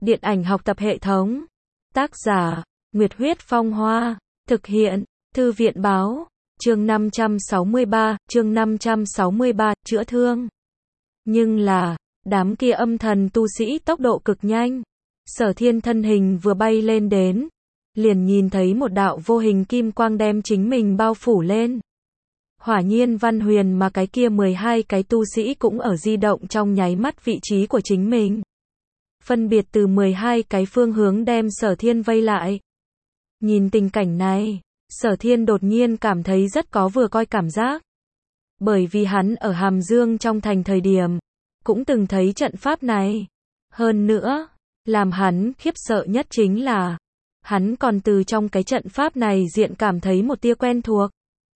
Điện ảnh học tập hệ thống. Tác giả, Nguyệt Huyết Phong Hoa. Thực hiện, Thư viện Báo. Chương 563, chữa thương. Nhưng là, đám kia âm thần tu sĩ tốc độ cực nhanh. Sở Thiên thân hình vừa bay lên đến, liền nhìn thấy một đạo vô hình kim quang đem chính mình bao phủ lên. Hỏa Nhiên Văn Huyền mà cái kia 12 cái tu sĩ cũng ở di động trong nháy mắt vị trí của chính mình. Phân biệt từ 12 cái phương hướng đem Sở Thiên vây lại. Nhìn tình cảnh này, Sở Thiên đột nhiên cảm thấy rất có vừa coi cảm giác. Bởi vì hắn ở Hàm Dương trong thành thời điểm, cũng từng thấy trận pháp này. Hơn nữa, làm hắn khiếp sợ nhất chính là, hắn còn từ trong cái trận pháp này diện cảm thấy một tia quen thuộc.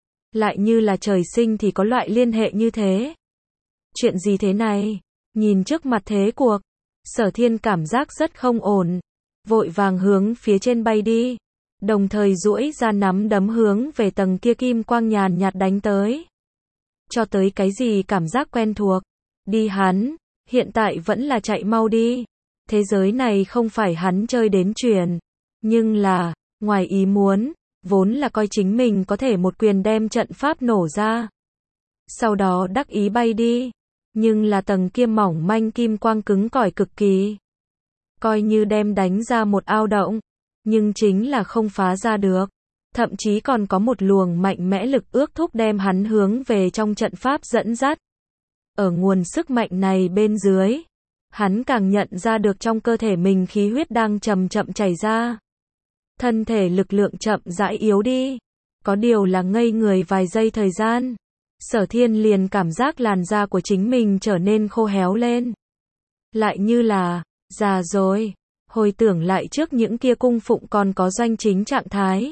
Lại như là trời sinh thì có loại liên hệ như thế. Chuyện gì thế này? Nhìn trước mặt thế cuộc, Sở Thiên cảm giác rất không ổn. Vội vàng hướng phía trên bay đi. Đồng thời duỗi ra nắm đấm hướng về tầng kia kim quang nhàn nhạt đánh tới. Cho tới cái gì cảm giác quen thuộc. Đi hắn, hiện tại vẫn là chạy mau đi. Thế giới này không phải hắn chơi đến truyền. Nhưng là, ngoài ý muốn, vốn là coi chính mình có thể một quyền đem trận pháp nổ ra. Sau đó đắc ý bay đi. Nhưng là tầng kia mỏng manh kim quang cứng cỏi cực kỳ. Coi như đem đánh ra một ao động, nhưng chính là không phá ra được. Thậm chí còn có một luồng mạnh mẽ lực ước thúc đem hắn hướng về trong trận pháp dẫn dắt. Ở nguồn sức mạnh này bên dưới, hắn càng nhận ra được trong cơ thể mình khí huyết đang chậm chậm chảy ra. Thân thể lực lượng chậm rãi yếu đi. Có điều là ngây người vài giây thời gian, Sở Thiên liền cảm giác làn da của chính mình trở nên khô héo lên. Lại như là, già rồi. Hồi tưởng lại trước những kia cung phụng còn có doanh chính trạng thái.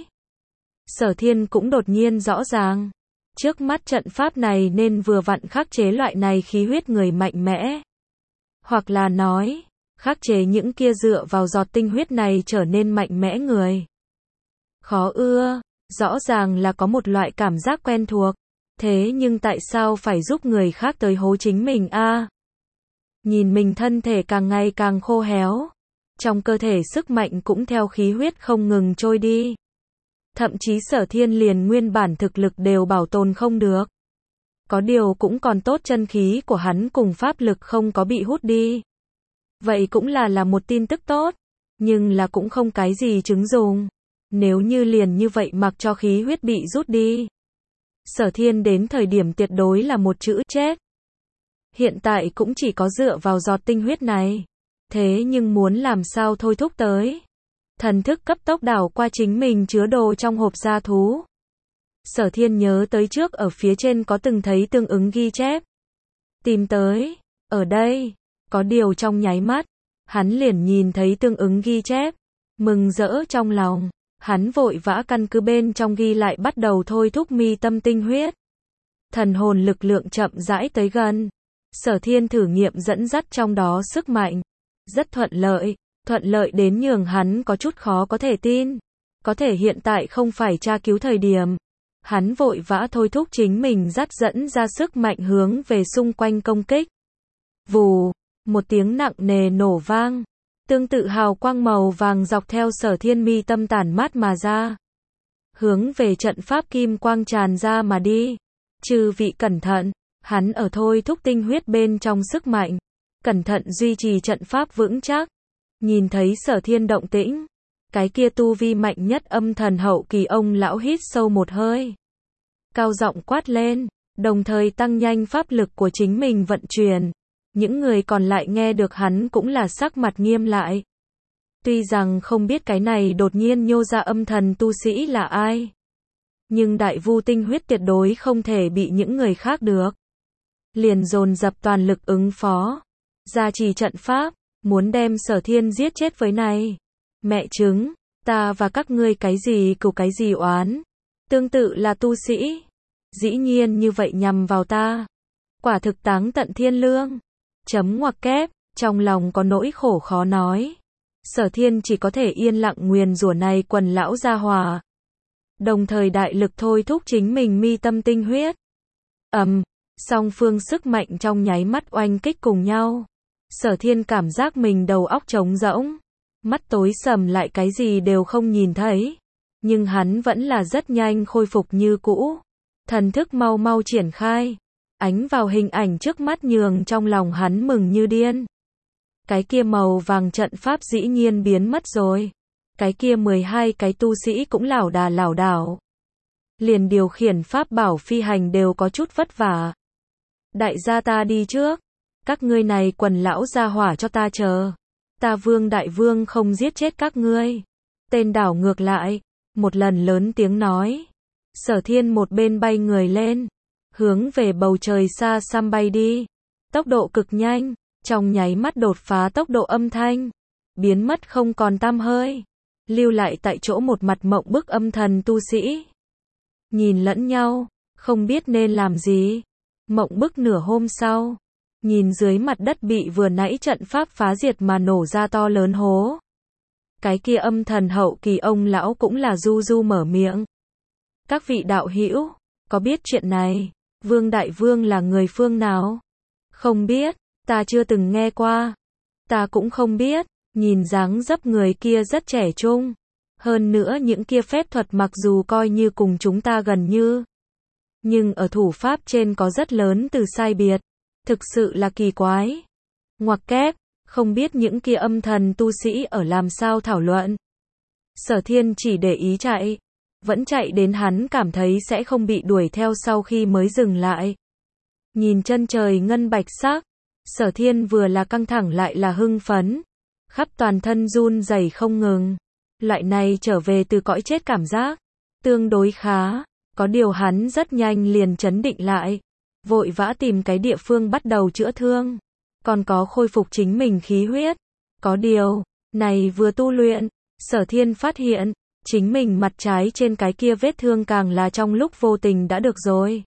Sở Thiên cũng đột nhiên rõ ràng. Trước mắt trận pháp này nên vừa vặn khắc chế loại này khí huyết người mạnh mẽ. Hoặc là nói, khắc chế những kia dựa vào giọt tinh huyết này trở nên mạnh mẽ người. Khó ưa, rõ ràng là có một loại cảm giác quen thuộc. Thế nhưng tại sao phải giúp người khác tới hố chính mình a? Nhìn mình thân thể càng ngày càng khô héo. Trong cơ thể sức mạnh cũng theo khí huyết không ngừng trôi đi. Thậm chí Sở Thiên liền nguyên bản thực lực đều bảo tồn không được. Có điều cũng còn tốt chân khí của hắn cùng pháp lực không có bị hút đi. Vậy cũng là một tin tức tốt. Nhưng là cũng không cái gì chứng dùng. Nếu như liền như vậy mặc cho khí huyết bị rút đi, Sở Thiên đến thời điểm tuyệt đối là một chữ chết. Hiện tại cũng chỉ có dựa vào giọt tinh huyết này. Thế nhưng muốn làm sao thôi thúc tới. Thần thức cấp tốc đảo qua chính mình chứa đồ trong hộp gia thú. Sở Thiên nhớ tới trước ở phía trên có từng thấy tương ứng ghi chép. Tìm tới, ở đây, có điều trong nháy mắt, hắn liền nhìn thấy tương ứng ghi chép. Mừng rỡ trong lòng, hắn vội vã căn cứ bên trong ghi lại bắt đầu thôi thúc mi tâm tinh huyết. Thần hồn lực lượng chậm rãi tới gần. Sở Thiên thử nghiệm dẫn dắt trong đó sức mạnh. Rất thuận lợi đến nhường hắn có chút khó có thể tin. Có thể hiện tại không phải tra cứu thời điểm. Hắn vội vã thôi thúc chính mình dắt dẫn ra sức mạnh hướng về xung quanh công kích. Vù, một tiếng nặng nề nổ vang. Tương tự hào quang màu vàng dọc theo Sở Thiên mi tâm tản mát mà ra. Hướng về trận pháp kim quang tràn ra mà đi. Chư vị cẩn thận, hắn ở thôi thúc tinh huyết bên trong sức mạnh. Cẩn thận duy trì trận pháp vững chắc. Nhìn thấy Sở Thiên động tĩnh, cái kia tu vi mạnh nhất âm thần hậu kỳ ông lão hít sâu một hơi. Cao giọng quát lên, đồng thời tăng nhanh pháp lực của chính mình vận chuyển. Những người còn lại nghe được hắn cũng là sắc mặt nghiêm lại. Tuy rằng không biết cái này đột nhiên nhô ra âm thần tu sĩ là ai. Nhưng đại vu tinh huyết tuyệt đối không thể bị những người khác được. Liền dồn dập toàn lực ứng phó. Gia trì trận pháp, muốn đem Sở Thiên giết chết với này. Mẹ chứng, ta và các ngươi cái gì cừu cái gì oán. Tương tự là tu sĩ. Dĩ nhiên như vậy nhằm vào ta. Quả thực táng tận thiên lương. Chấm ngoặc kép, trong lòng có nỗi khổ khó nói. Sở Thiên chỉ có thể yên lặng nguyền rủa này quần lão gia hỏa. Đồng thời đại lực thôi thúc chính mình mi tâm tinh huyết. Song phương sức mạnh trong nháy mắt oanh kích cùng nhau. Sở Thiên cảm giác mình đầu óc trống rỗng. mắt tối sầm lại cái gì đều không nhìn thấy. Nhưng hắn vẫn là rất nhanh khôi phục như cũ. Thần thức mau mau triển khai. Ánh vào hình ảnh trước mắt nhường trong lòng hắn mừng như điên. Cái kia màu vàng trận pháp dĩ nhiên biến mất rồi. Cái kia 12 cái tu sĩ cũng lảo đà lảo đảo. Liền điều khiển pháp bảo phi hành đều có chút vất vả. Đại gia ta đi trước. Các ngươi này quần lão gia hỏa cho ta chờ. Ta Vương Đại Vương không giết chết các ngươi. Tên đảo ngược lại. Một lần lớn tiếng nói. Sở Thiên một bên bay người lên. Hướng về bầu trời xa xăm bay đi. Tốc độ cực nhanh. Trong nháy mắt đột phá tốc độ âm thanh. Biến mất không còn tăm hơi. Lưu lại tại chỗ một mặt mộng bức âm thần tu sĩ. Nhìn lẫn nhau. Không biết nên làm gì. Mộng bức nửa hôm sau. Nhìn dưới mặt đất bị vừa nãy trận pháp phá diệt mà nổ ra to lớn hố. Cái kia âm thần hậu kỳ ông lão cũng là du du mở miệng. Các vị đạo hữu, có biết chuyện này? Vương Đại Vương là người phương nào? Không biết, ta chưa từng nghe qua. Ta cũng không biết, nhìn dáng dấp người kia rất trẻ trung. Hơn nữa những kia phép thuật mặc dù coi như cùng chúng ta gần như. Nhưng ở thủ pháp trên có rất lớn từ sai biệt. Thực sự là kỳ quái. Ngoặc kép, không biết những kia âm thần tu sĩ ở làm sao thảo luận. Sở Thiên chỉ để ý chạy. Vẫn chạy đến hắn cảm thấy sẽ không bị đuổi theo sau khi mới dừng lại. Nhìn chân trời ngân bạch sắc. Sở Thiên vừa là căng thẳng lại là hưng phấn. Khắp toàn thân run rẩy không ngừng. Loại này trở về từ cõi chết cảm giác. Tương đối khá. Có điều hắn rất nhanh liền trấn định lại. Vội vã tìm cái địa phương bắt đầu chữa thương. Còn có khôi phục chính mình khí huyết. Có điều, này vừa tu luyện, Sở Thiên phát hiện, chính mình mặt trái trên cái kia vết thương càng là trong lúc vô tình đã được rồi.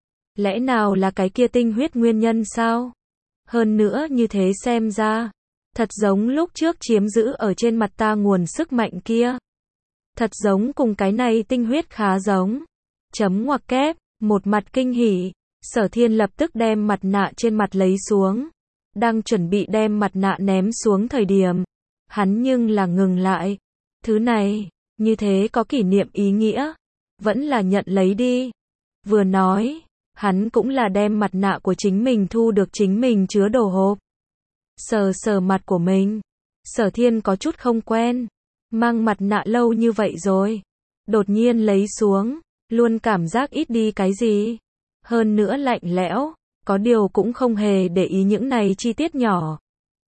Lẽ nào là cái kia tinh huyết nguyên nhân sao? Hơn nữa như thế xem ra, thật giống lúc trước chiếm giữ ở trên mặt ta nguồn sức mạnh kia. Thật giống cùng cái này tinh huyết khá giống. Chấm ngoặc kép, một mặt kinh hỉ. Sở Thiên lập tức đem mặt nạ trên mặt lấy xuống. Đang chuẩn bị đem mặt nạ ném xuống thời điểm. Hắn nhưng là ngừng lại. Thứ này, như thế có kỷ niệm ý nghĩa. Vẫn là nhận lấy đi. Vừa nói, hắn cũng là đem mặt nạ của chính mình thu được chính mình chứa đồ hộp. Sờ sờ mặt của mình. Sở Thiên có chút không quen. Mang mặt nạ lâu như vậy rồi. Đột nhiên lấy xuống. Luôn cảm giác ít đi cái gì. Hơn nữa lạnh lẽo, có điều cũng không hề để ý những này chi tiết nhỏ.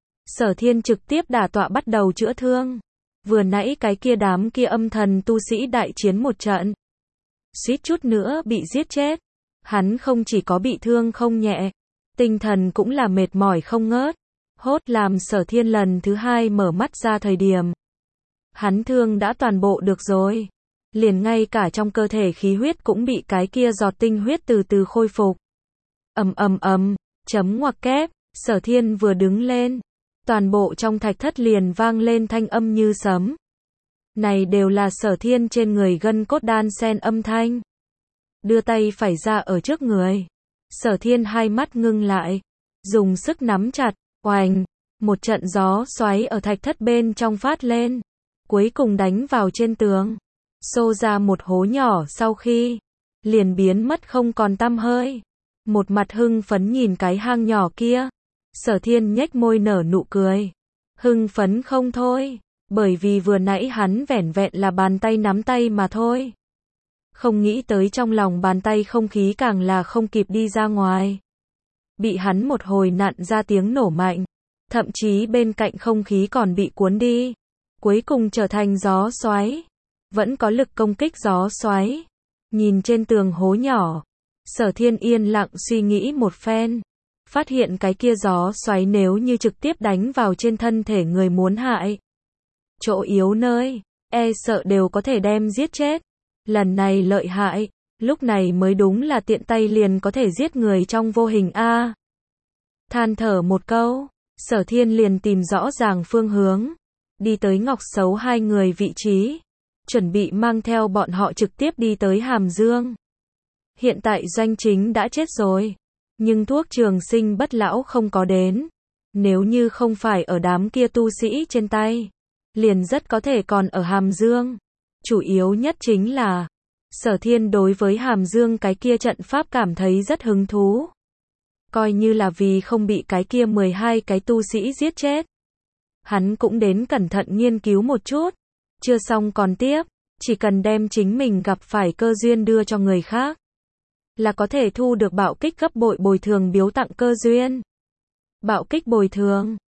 Sở Thiên trực tiếp đả tọa bắt đầu chữa thương. Vừa nãy cái kia đám kia âm thần tu sĩ đại chiến một trận. Suýt chút nữa bị giết chết. Hắn không chỉ có bị thương không nhẹ, tinh thần cũng là mệt mỏi không ngớt. Hốt làm Sở Thiên lần thứ hai mở mắt ra thời điểm. Hắn thương đã toàn bộ được rồi. Liền ngay cả trong cơ thể khí huyết cũng bị cái kia giọt tinh huyết từ từ khôi phục. Chấm ngoặc kép, Sở Thiên vừa đứng lên. Toàn bộ trong thạch thất liền vang lên thanh âm như sấm. Này đều là Sở Thiên trên người gân cốt đan xen âm thanh. Đưa tay phải ra ở trước người. Sở Thiên hai mắt ngưng lại. Dùng sức nắm chặt, oành. Một trận gió xoáy ở thạch thất bên trong phát lên. Cuối cùng đánh vào trên tường. Xô ra một hố nhỏ sau khi liền biến mất không còn tăm hơi. Một mặt hưng phấn nhìn cái hang nhỏ kia. Sở Thiên nhếch môi nở nụ cười. Hưng phấn không thôi. Bởi vì vừa nãy hắn vẻn vẹn là bàn tay nắm tay mà thôi. Không nghĩ tới trong lòng bàn tay không khí càng là không kịp đi ra ngoài. Bị hắn một hồi nặn ra tiếng nổ mạnh. Thậm chí bên cạnh không khí còn bị cuốn đi. Cuối cùng trở thành gió xoáy. Vẫn có lực công kích gió xoáy. Nhìn trên tường hố nhỏ. Sở Thiên yên lặng suy nghĩ một phen. Phát hiện cái kia gió xoáy nếu như trực tiếp đánh vào trên thân thể người muốn hại. Chỗ yếu nơi, e sợ đều có thể đem giết chết. Lần này lợi hại, lúc này mới đúng là tiện tay liền có thể giết người trong vô hình a. Than thở một câu, Sở Thiên liền tìm rõ ràng phương hướng. Đi tới Ngọc Xấu hai người vị trí. Chuẩn bị mang theo bọn họ trực tiếp đi tới Hàm Dương. Hiện tại Doanh Chính đã chết rồi. Nhưng thuốc trường sinh bất lão không có đến. Nếu như không phải ở đám kia tu sĩ trên tay. liền rất có thể còn ở Hàm Dương. Chủ yếu nhất chính là, Sở Thiên đối với Hàm Dương cái kia trận pháp cảm thấy rất hứng thú. Coi như là vì không bị cái kia 12 cái tu sĩ giết chết. Hắn cũng đến cẩn thận nghiên cứu một chút. Chưa xong còn tiếp, chỉ cần đem chính mình gặp phải cơ duyên đưa cho người khác, là có thể thu được bạo kích gấp bội bồi thường biếu tặng cơ duyên. Bạo kích bồi thường.